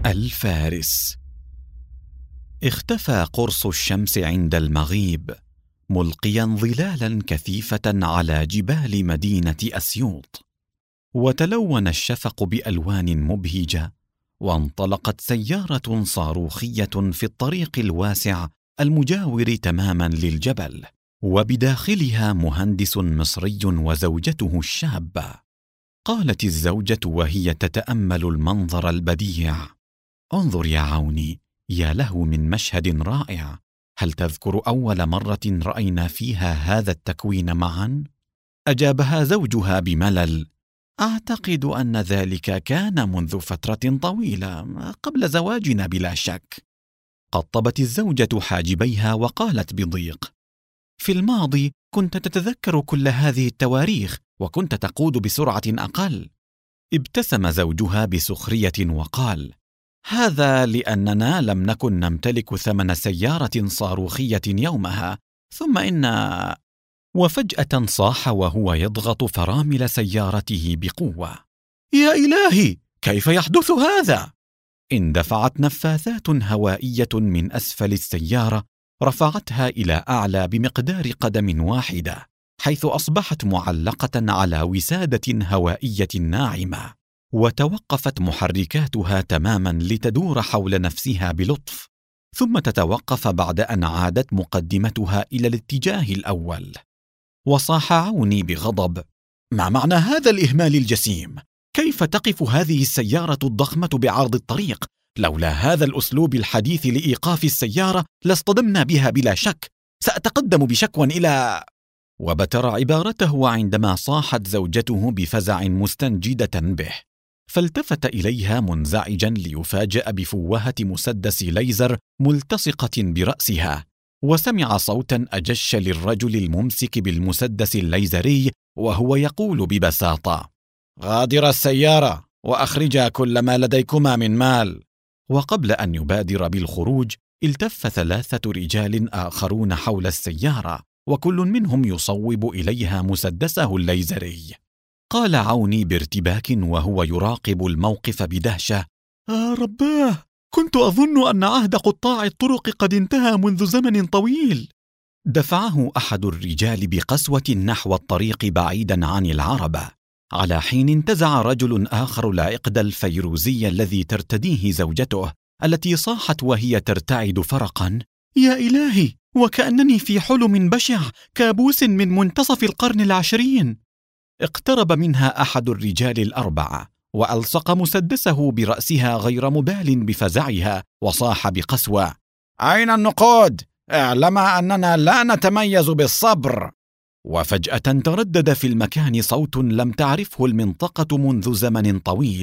الفارس. اختفى قرص الشمس عند المغيب، ملقيا ظلالا كثيفة على جبال مدينة أسيوط، وتلون الشفق بألوان مبهجة، وانطلقت سيارة صاروخية في الطريق الواسع المجاور تماما للجبل، وبداخلها مهندس مصري وزوجته الشابة. قالت الزوجة وهي تتأمل المنظر البديع: انظر يا عوني، يا له من مشهد رائع. هل تذكر أول مرة رأينا فيها هذا التكوين معا؟ أجابها زوجها بملل: أعتقد أن ذلك كان منذ فترة طويلة، قبل زواجنا بلا شك. قطبت الزوجة حاجبيها وقالت بضيق: في الماضي كنت تتذكر كل هذه التواريخ، وكنت تقود بسرعة أقل. ابتسم زوجها بسخرية وقال: هذا لأننا لم نكن نمتلك ثمن سيارة صاروخية يومها، ثم وفجأة صاح وهو يضغط فرامل سيارته بقوة: يا إلهي، كيف يحدث هذا؟ اندفعت نفاثات هوائية من أسفل السيارة، رفعتها إلى أعلى بمقدار قدم واحدة، حيث أصبحت معلقة على وسادة هوائية ناعمة، وتوقفت محركاتها تماما لتدور حول نفسها بلطف، ثم تتوقف بعد أن عادت مقدمتها إلى الاتجاه الأول. وصاح عوني بغضب: ما معنى هذا الإهمال الجسيم؟ كيف تقف هذه السيارة الضخمة بعرض الطريق؟ لولا هذا الأسلوب الحديث لإيقاف السيارة لاصطدمنا بها بلا شك. سأتقدم بشكوى إلى... وبتر عبارته عندما صاحت زوجته بفزع مستنجدة به، فالتفت إليها منزعجا ليفاجأ بفوهة مسدس ليزر ملتصقة برأسها، وسمع صوتا أجش للرجل الممسك بالمسدس الليزري وهو يقول ببساطة: غادر السيارة وأخرجا كل ما لديكما من مال. وقبل أن يبادر بالخروج التف 3 رجال آخرون حول السيارة، وكل منهم يصوب إليها مسدسه الليزري. قال عوني بارتباك وهو يراقب الموقف بدهشة: رباه، كنت أظن أن عهد قطاع الطرق قد انتهى منذ زمن طويل. دفعه أحد الرجال بقسوة نحو الطريق بعيدا عن العربة، على حين انتزع رجل آخر العقد الفيروزي الذي ترتديه زوجته، التي صاحت وهي ترتعد فرقا: يا إلهي، وكأنني في حلم بشع، كابوس من منتصف القرن 20. اقترب منها أحد الرجال ال4 وألصق مسدسه برأسها غير مبال بفزعها، وصاح بقسوة: أين النقود؟ اعلم أننا لا نتميز بالصبر. وفجأة تردد في المكان صوت لم تعرفه المنطقة منذ زمن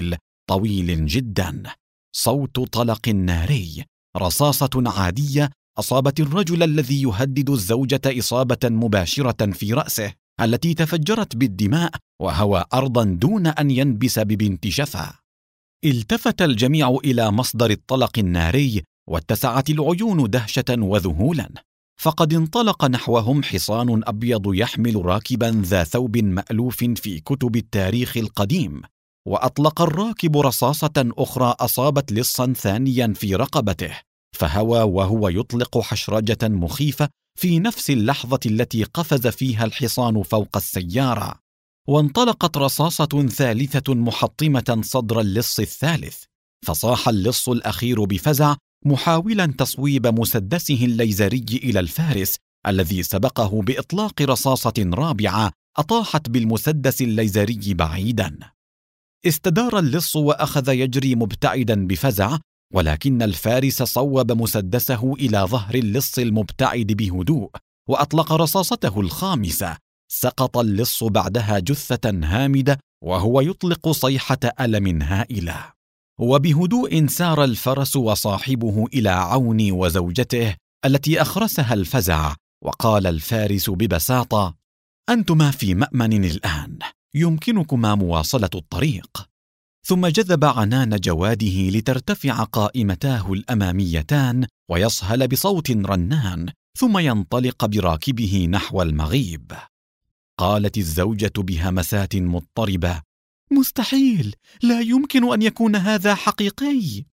طويل جدا، صوت طلق ناري، رصاصة عادية أصابت الرجل الذي يهدد الزوجة إصابة مباشرة في رأسه، التي تفجرت بالدماء وهوى أرضا دون أن ينبس ببنت شفا. التفت الجميع إلى مصدر الطلق الناري، واتسعت العيون دهشة وذهولا، فقد انطلق نحوهم حصان أبيض يحمل راكبا ذا ثوب مألوف في كتب التاريخ القديم، وأطلق الراكب رصاصة أخرى أصابت لصا ثانيا في رقبته، فهوى وهو يطلق حشرجة مخيفة في نفس اللحظة التي قفز فيها الحصان فوق السيارة. وانطلقت رصاصة ثالثة محطمة صدر اللص الثالث، فصاح اللص الأخير بفزع محاولا تصويب مسدسه الليزري إلى الفارس الذي سبقه بإطلاق رصاصة رابعة أطاحت بالمسدس الليزري بعيدا. استدار اللص وأخذ يجري مبتعدا بفزع، ولكن الفارس صوب مسدسه إلى ظهر اللص المبتعد بهدوء، وأطلق رصاصته الخامسة. سقط اللص بعدها جثة هامدة وهو يطلق صيحة ألم هائلة. وبهدوء سار الفرس وصاحبه إلى عوني وزوجته التي أخرسها الفزع، وقال الفارس ببساطة: أنتما في مأمن الآن، يمكنكما مواصلة الطريق. ثم جذب عنان جواده لترتفع قائمتاه الأماميتان ويصهل بصوت رنان، ثم ينطلق براكبه نحو المغيب. قالت الزوجة بهمسات مضطربة: مستحيل، لا يمكن أن يكون هذا حقيقي.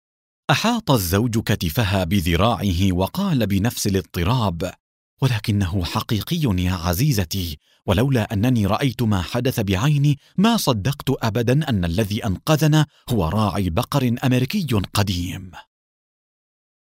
أحاط الزوج كتفها بذراعه وقال بنفس الاضطراب: ولكنه حقيقي يا عزيزتي، ولولا أنني رأيت ما حدث بعيني ما صدقت أبدا أن الذي أنقذنا هو راعي بقر أمريكي قديم.